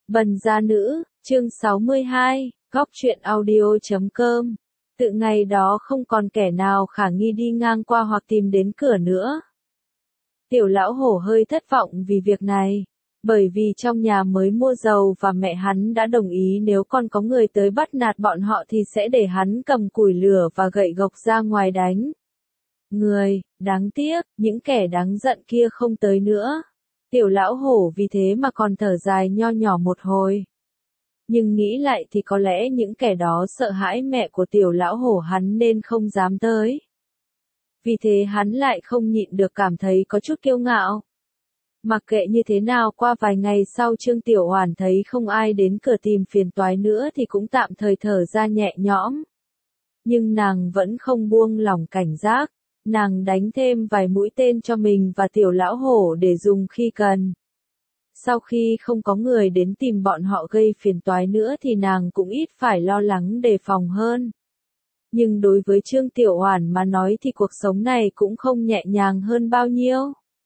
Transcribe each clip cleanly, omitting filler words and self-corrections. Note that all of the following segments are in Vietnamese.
Bần gia nữ, chương 62, góc truyện audio.com. Tự ngày đó không còn kẻ nào khả nghi đi ngang qua hoặc tìm đến cửa nữa. Tiểu lão hổ hơi thất vọng vì việc này, bởi vì trong nhà mới mua dầu và mẹ hắn đã đồng ý nếu còn có người tới bắt nạt bọn họ thì sẽ để hắn cầm củi lửa và gậy gộc ra ngoài đánh người. Đáng tiếc, những kẻ đáng giận kia không tới nữa. Tiểu lão hổ vì thế mà còn thở dài nho nhỏ một hồi. Nhưng nghĩ lại thì có lẽ những kẻ đó sợ hãi mẹ của tiểu lão hổ hắn nên không dám tới. Vì thế hắn lại không nhịn được cảm thấy có chút kiêu ngạo. Mặc kệ như thế nào, qua vài ngày sau Trương Tiểu Oản thấy không ai đến cửa tìm phiền toái nữa thì cũng tạm thời thở ra nhẹ nhõm. Nhưng nàng vẫn không buông lỏng cảnh giác. Nàng đánh thêm vài mũi tên cho mình và tiểu lão hổ để dùng khi cần. Sau khi không có người đến tìm bọn họ gây phiền toái nữa thì nàng cũng ít phải lo lắng đề phòng hơn. Nhưng đối với Trương Tiểu Oản mà nói thì cuộc sống này cũng không nhẹ nhàng hơn bao nhiêu.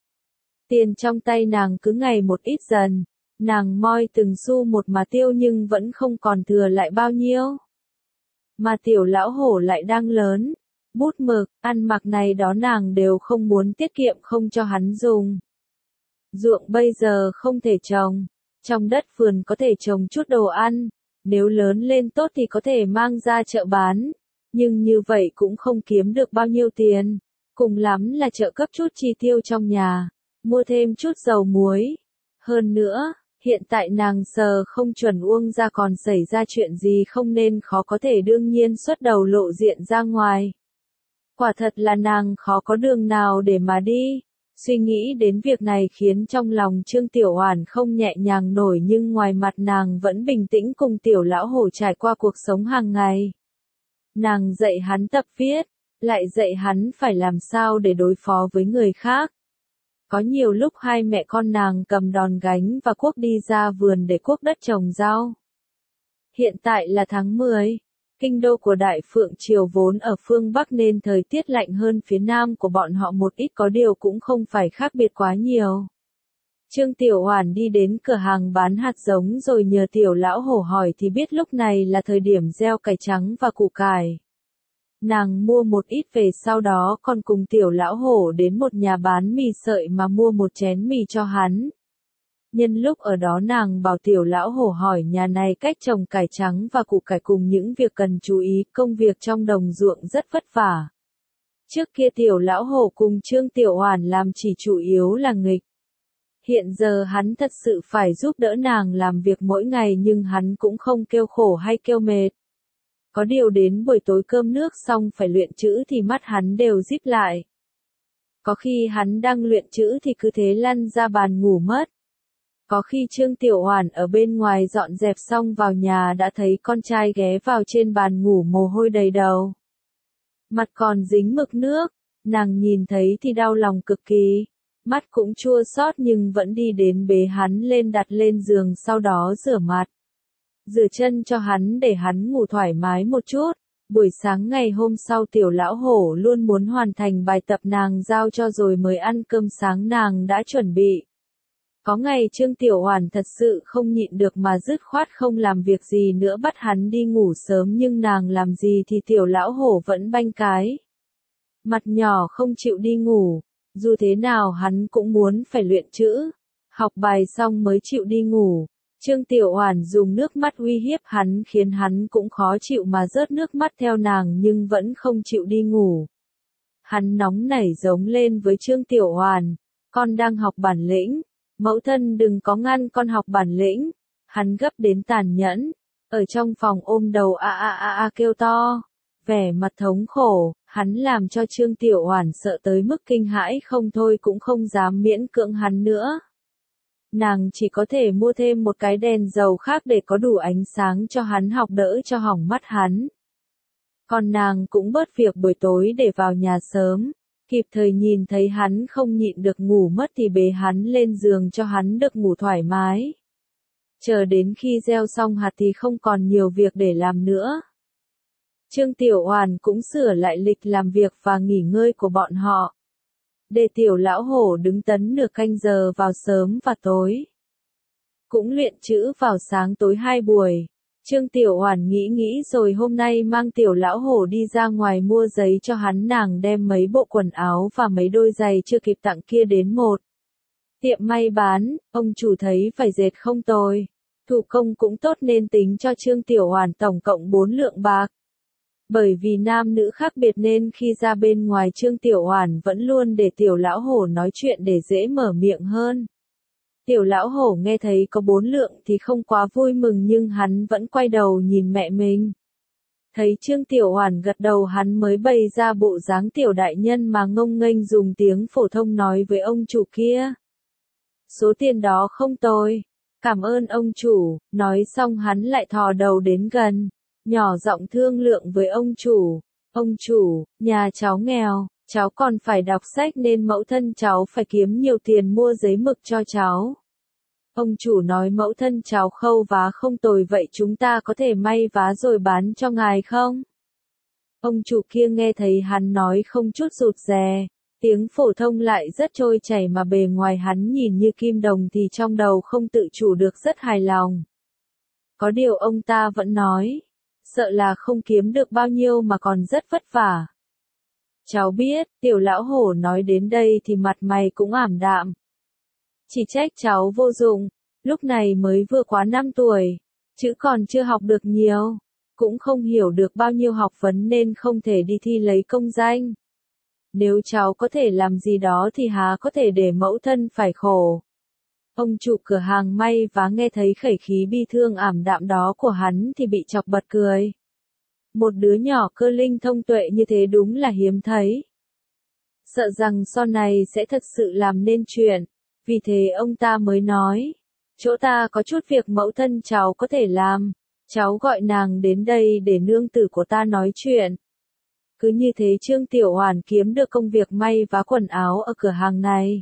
Tiền trong tay nàng cứ ngày một ít dần, nàng moi từng xu một mà tiêu nhưng vẫn không còn thừa lại bao nhiêu. Mà tiểu lão hổ lại đang lớn. Bút mực, ăn mặc này đó nàng đều không muốn tiết kiệm không cho hắn dùng. Ruộng bây giờ không thể trồng, trong đất vườn có thể trồng chút đồ ăn, nếu lớn lên tốt thì có thể mang ra chợ bán, nhưng như vậy cũng không kiếm được bao nhiêu tiền, cùng lắm là trợ cấp chút chi tiêu trong nhà, mua thêm chút dầu muối. Hơn nữa, hiện tại nàng sờ không chuẩn Uông ra còn xảy ra chuyện gì không nên khó có thể đương nhiên xuất đầu lộ diện ra ngoài. Quả thật là nàng khó có đường nào để mà đi. Suy nghĩ đến việc này khiến trong lòng Trương Tiểu Oản không nhẹ nhàng nổi nhưng ngoài mặt nàng vẫn bình tĩnh cùng tiểu lão hổ trải qua cuộc sống hàng ngày. Nàng dạy hắn tập viết, lại dạy hắn phải làm sao để đối phó với người khác. Có nhiều lúc hai mẹ con nàng cầm đòn gánh và cuốc đi ra vườn để cuốc đất trồng rau. Hiện tại là tháng 10. Kinh đô của Đại Phượng Triều vốn ở phương Bắc nên thời tiết lạnh hơn phía Nam của bọn họ một ít, có điều cũng không phải khác biệt quá nhiều. Trương Tiểu Oản đi đến cửa hàng bán hạt giống rồi nhờ tiểu lão hổ hỏi thì biết lúc này là thời điểm gieo cải trắng và củ cải. Nàng mua một ít về sau đó còn cùng tiểu lão hổ đến một nhà bán mì sợi mà mua một chén mì cho hắn. Nhân lúc ở đó nàng bảo tiểu lão hổ hỏi nhà này cách trồng cải trắng và củ cải cùng những việc cần chú ý, công việc trong đồng ruộng rất vất vả. Trước kia tiểu lão hổ cùng Trương Tiểu Oản làm chỉ chủ yếu là nghịch. Hiện giờ hắn thật sự phải giúp đỡ nàng làm việc mỗi ngày nhưng hắn cũng không kêu khổ hay kêu mệt. Có điều đến buổi tối cơm nước xong phải luyện chữ thì mắt hắn đều díp lại. Có khi hắn đang luyện chữ thì cứ thế lăn ra bàn ngủ mất. Có khi Trương Tiểu Oản ở bên ngoài dọn dẹp xong vào nhà đã thấy con trai ghé vào trên bàn ngủ mồ hôi đầy đầu. Mặt còn dính mực nước, nàng nhìn thấy thì đau lòng cực kỳ, mắt cũng chua xót nhưng vẫn đi đến bế hắn lên đặt lên giường sau đó rửa mặt. Rửa chân cho hắn để hắn ngủ thoải mái một chút. Buổi sáng ngày hôm sau tiểu lão hổ luôn muốn hoàn thành bài tập nàng giao cho rồi mới ăn cơm sáng nàng đã chuẩn bị. Có ngày Trương Tiểu Oản thật sự không nhịn được mà dứt khoát không làm việc gì nữa bắt hắn đi ngủ sớm nhưng nàng làm gì thì tiểu lão hổ vẫn banh cái. Mặt nhỏ không chịu đi ngủ, dù thế nào hắn cũng muốn phải luyện chữ, học bài xong mới chịu đi ngủ. Trương Tiểu Oản dùng nước mắt uy hiếp hắn khiến hắn cũng khó chịu mà rớt nước mắt theo nàng nhưng vẫn không chịu đi ngủ. Hắn nóng nảy giống lên với Trương Tiểu Oản, con đang học bản lĩnh. Mẫu thân đừng có ngăn con học bản lĩnh. Hắn gấp đến tàn nhẫn, ở trong phòng ôm đầu kêu to, vẻ mặt thống khổ, hắn làm cho Trương Tiểu Oản sợ tới mức kinh hãi không thôi cũng không dám miễn cưỡng hắn nữa. Nàng chỉ có thể mua thêm một cái đèn dầu khác để có đủ ánh sáng cho hắn học đỡ cho hỏng mắt hắn. Còn nàng cũng bớt việc buổi tối để vào nhà sớm. Kịp thời nhìn thấy hắn không nhịn được ngủ mất thì bế hắn lên giường cho hắn được ngủ thoải mái. Chờ đến khi gieo xong hạt thì không còn nhiều việc để làm nữa. Trương Tiểu Oản cũng sửa lại lịch làm việc và nghỉ ngơi của bọn họ. Để tiểu lão hổ đứng tấn nửa canh giờ vào sớm và tối. cũng luyện chữ vào sáng tối 2 buổi. Trương Tiểu Oản nghĩ rồi hôm nay mang Tiểu lão hổ đi ra ngoài mua giấy cho hắn, nàng đem mấy bộ quần áo và mấy đôi giày chưa kịp tặng kia đến một tiệm may bán, ông chủ thấy vải dệt không tồi, thủ công cũng tốt nên tính cho Trương Tiểu Oản tổng cộng 4 lượng bạc. Bởi vì nam nữ khác biệt nên khi ra bên ngoài Trương Tiểu Oản vẫn luôn để Tiểu lão hổ nói chuyện để dễ mở miệng hơn. Tiểu lão hổ nghe thấy có 4 lượng thì không quá vui mừng nhưng hắn vẫn quay đầu nhìn mẹ mình. Thấy Trương Tiểu Oản gật đầu hắn mới bày ra bộ dáng tiểu đại nhân mà ngông nghênh dùng tiếng phổ thông nói với ông chủ kia. Số tiền đó không tồi, cảm ơn ông chủ, nói xong hắn lại thò đầu đến gần, nhỏ giọng thương lượng với ông chủ. Ông chủ, nhà cháu nghèo, cháu còn phải đọc sách nên mẫu thân cháu phải kiếm nhiều tiền mua giấy mực cho cháu. Ông chủ nói mẫu thân cháu khâu vá không tồi vậy chúng ta có thể may vá rồi bán cho ngài không? Ông chủ kia nghe thấy hắn nói không chút rụt rè, tiếng phổ thông lại rất trôi chảy mà bề ngoài hắn nhìn như kim đồng thì trong đầu không tự chủ được rất hài lòng. Có điều ông ta vẫn nói, sợ là không kiếm được bao nhiêu mà còn rất vất vả. Cháu biết, Tiểu lão hổ nói đến đây thì mặt mày cũng ảm đạm. Chỉ trách cháu vô dụng, lúc này mới vừa quá 5 tuổi, chữ còn chưa học được nhiều, cũng không hiểu được bao nhiêu học vấn nên không thể đi thi lấy công danh. Nếu cháu có thể làm gì đó thì há có thể để mẫu thân phải khổ. Ông chủ cửa hàng may vá nghe thấy khẩy khí bi thương ảm đạm đó của hắn thì bị chọc bật cười. Một đứa nhỏ cơ linh thông tuệ như thế đúng là hiếm thấy. Sợ rằng sau này sẽ thật sự làm nên chuyện, vì thế ông ta mới nói, chỗ ta có chút việc mẫu thân cháu có thể làm, cháu gọi nàng đến đây để nương tử của ta nói chuyện. Cứ như thế Trương Tiểu Oản kiếm được công việc may vá quần áo ở cửa hàng này.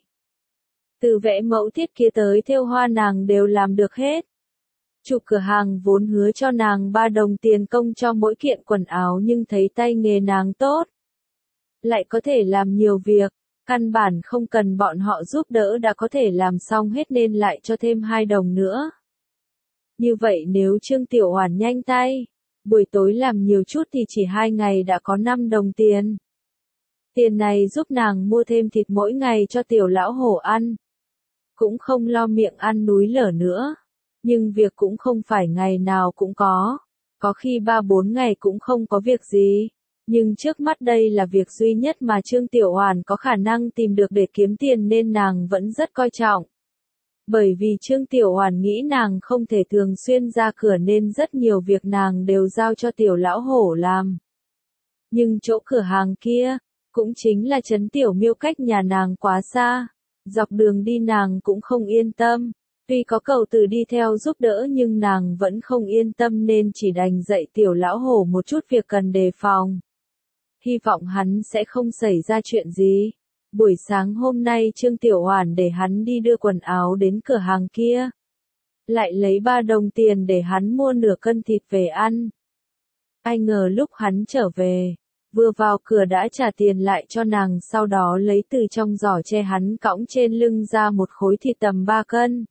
Từ vẽ mẫu thiết kế tới thêu hoa nàng đều làm được hết. Chủ cửa hàng vốn hứa cho nàng 3 đồng tiền công cho mỗi kiện quần áo nhưng thấy tay nghề nàng tốt. Lại có thể làm nhiều việc, căn bản không cần bọn họ giúp đỡ đã có thể làm xong hết nên lại cho thêm 2 đồng nữa. Như vậy nếu Trương Tiểu Oản nhanh tay, buổi tối làm nhiều chút thì chỉ 2 ngày đã có 5 đồng tiền. Tiền này giúp nàng mua thêm thịt mỗi ngày cho Tiểu lão hổ ăn. Cũng không lo miệng ăn núi lở nữa. Nhưng việc cũng không phải ngày nào cũng có khi 3-4 ngày cũng không có việc gì. Nhưng trước mắt đây là việc duy nhất mà Trương Tiểu Oản có khả năng tìm được để kiếm tiền nên nàng vẫn rất coi trọng. Bởi vì Trương Tiểu Oản nghĩ nàng không thể thường xuyên ra cửa nên rất nhiều việc nàng đều giao cho Tiểu lão hổ làm. Nhưng chỗ cửa hàng kia, cũng chính là trấn Tiểu Miêu cách nhà nàng quá xa, dọc đường đi nàng cũng không yên tâm. Tuy có cậu tử đi theo giúp đỡ nhưng nàng vẫn không yên tâm nên chỉ đành dạy Tiểu lão hổ một chút việc cần đề phòng. Hy vọng hắn sẽ không xảy ra chuyện gì. Buổi sáng hôm nay Trương Tiểu Oản để hắn đi đưa quần áo đến cửa hàng kia. Lại lấy 3 đồng tiền để hắn mua nửa cân thịt về ăn. Ai ngờ lúc hắn trở về, vừa vào cửa đã trả tiền lại cho nàng sau đó lấy từ trong giỏ tre hắn cõng trên lưng ra một khối thịt tầm 3 cân.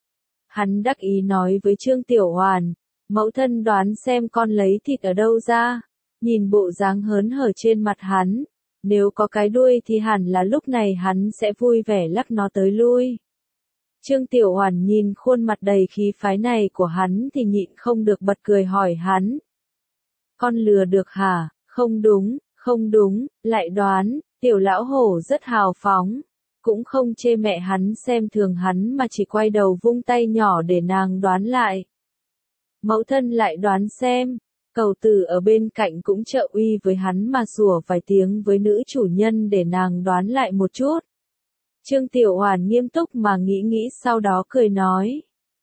Hắn đắc ý nói với Trương Tiểu Oản, mẫu thân đoán xem con lấy thịt ở đâu ra. Nhìn bộ dáng hớn hở trên mặt hắn, nếu có cái đuôi thì hẳn là lúc này hắn sẽ vui vẻ lắc nó tới lui. Trương Tiểu Oản nhìn khuôn mặt đầy khí phái này của hắn thì nhịn không được bật cười hỏi hắn. Con lừa được hả? Không đúng, lại đoán, Tiểu lão hổ rất hào phóng. Cũng không chê mẹ hắn xem thường hắn mà chỉ quay đầu vung tay nhỏ để nàng đoán lại. Mẫu thân lại đoán xem. Cầu tử ở bên cạnh cũng trợ uy với hắn mà sủa vài tiếng với nữ chủ nhân để nàng đoán lại một chút. Trương Tiểu Oản nghiêm túc mà nghĩ sau đó cười nói.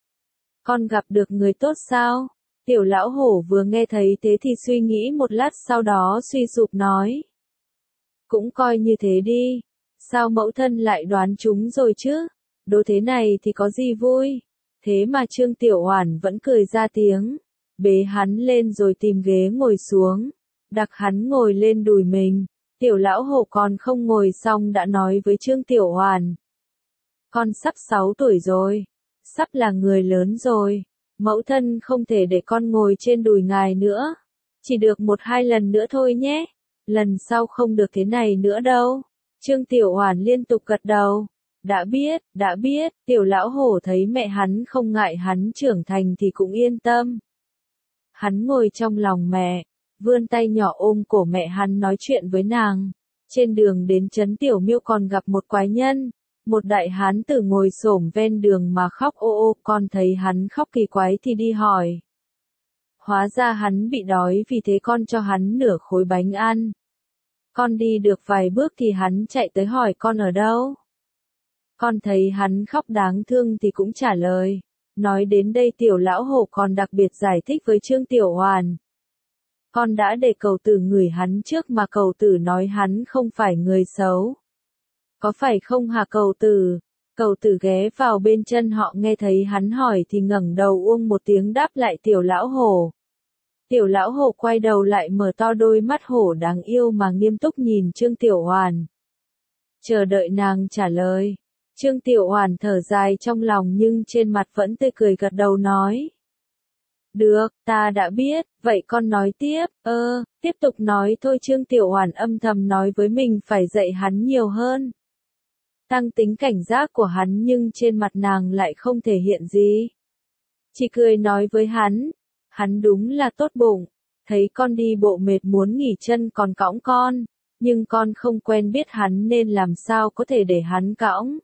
Con gặp được người tốt sao? Tiểu lão hổ vừa nghe thấy thế thì suy nghĩ một lát sau đó suy sụp nói. Cũng coi như thế đi. Sao mẫu thân lại đoán chúng rồi chứ? Đố thế này thì có gì vui? Thế mà Trương Tiểu Oản vẫn cười ra tiếng. Bế hắn lên rồi tìm ghế ngồi xuống, đặt hắn ngồi lên đùi mình. Tiểu lão hổ còn không ngồi xong đã nói với Trương Tiểu Oản. Con sắp 6 tuổi rồi, sắp là người lớn rồi. Mẫu thân không thể để con ngồi trên đùi ngài nữa. Chỉ được 1-2 lần nữa thôi nhé. Lần sau không được thế này nữa đâu. Trương Tiểu Oản liên tục gật đầu. Đã biết, Tiểu lão hổ thấy mẹ hắn không ngại hắn trưởng thành thì cũng yên tâm. Hắn ngồi trong lòng mẹ, vươn tay nhỏ ôm cổ mẹ hắn nói chuyện với nàng. Trên đường đến trấn Tiểu Miêu còn gặp một quái nhân. Một đại hán tử ngồi xổm ven đường mà khóc ô ô, con thấy hắn khóc kỳ quái thì đi hỏi. Hóa ra hắn bị đói vì thế con cho hắn nửa khối bánh ăn. Con đi được vài bước thì hắn chạy tới hỏi con ở đâu. Con thấy hắn khóc đáng thương thì cũng trả lời. Nói đến đây Tiểu lão hổ còn đặc biệt giải thích với Trương Tiểu Oản. Con đã để cậu tử ngửi hắn trước mà cậu tử nói hắn không phải người xấu. Có phải không hả cậu tử? Cậu tử ghé vào bên chân họ nghe thấy hắn hỏi thì ngẩng đầu uông một tiếng đáp lại Tiểu lão hổ. Tiểu lão hổ quay đầu lại mở to đôi mắt hổ đáng yêu mà nghiêm túc nhìn Trương Tiểu Oản. Chờ đợi nàng trả lời. Trương Tiểu Oản thở dài trong lòng nhưng trên mặt vẫn tươi cười gật đầu nói. Được, ta đã biết, vậy con nói tiếp, tiếp tục nói thôi. Trương Tiểu Oản âm thầm nói với mình phải dạy hắn nhiều hơn. Tăng tính cảnh giác của hắn nhưng trên mặt nàng lại không thể hiện gì. Chỉ cười nói với hắn đúng là tốt bụng, thấy con đi bộ mệt muốn nghỉ chân còn cõng con, nhưng con không quen biết hắn nên làm sao có thể để hắn cõng.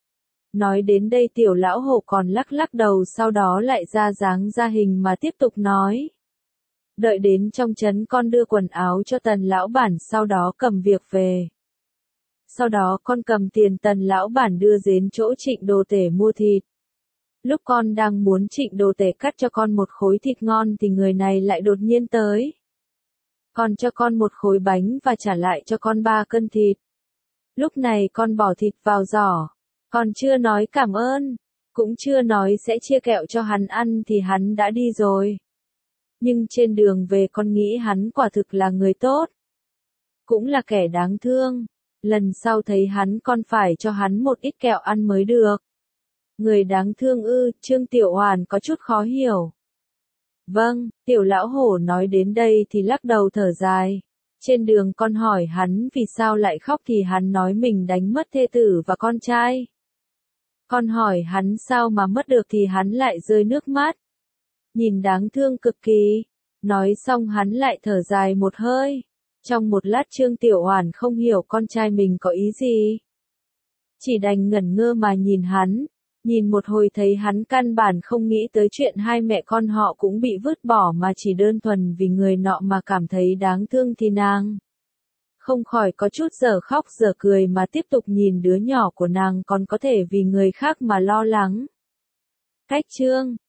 Nói đến đây Tiểu lão hổ còn lắc lắc đầu sau đó lại ra dáng ra hình mà tiếp tục nói. Đợi đến trong trấn con đưa quần áo cho Tần lão bản sau đó cầm việc về. Sau đó con cầm tiền Tần lão bản đưa đến chỗ Trịnh Đồ Tể mua thịt. Lúc con đang muốn Trịnh Đồ Tể cắt cho con một khối thịt ngon thì người này lại đột nhiên tới. Còn cho con một khối bánh và trả lại cho con 3 cân thịt. Lúc này con bỏ thịt vào giỏ. Còn chưa nói cảm ơn, cũng chưa nói sẽ chia kẹo cho hắn ăn thì hắn đã đi rồi. Nhưng trên đường về con nghĩ hắn quả thực là người tốt. Cũng là kẻ đáng thương. Lần sau thấy hắn con phải cho hắn một ít kẹo ăn mới được. Người đáng thương ư? Trương Tiểu Oản có chút khó hiểu. Vâng, Tiểu lão hổ nói đến đây thì lắc đầu thở dài. Trên đường con hỏi hắn vì sao lại khóc thì hắn nói mình đánh mất thê tử và con trai. Con hỏi hắn sao mà mất được thì hắn lại rơi nước mắt. Nhìn đáng thương cực kỳ. Nói xong hắn lại thở dài một hơi. Trong một lát Trương Tiểu Oản không hiểu con trai mình có ý gì. Chỉ đành ngẩn ngơ mà nhìn hắn. Nhìn một hồi thấy hắn căn bản không nghĩ tới chuyện hai mẹ con họ cũng bị vứt bỏ mà chỉ đơn thuần vì người nọ mà cảm thấy đáng thương thì nàng không khỏi có chút dở khóc dở cười mà tiếp tục nhìn đứa nhỏ của nàng còn có thể vì người khác mà lo lắng. Cách chương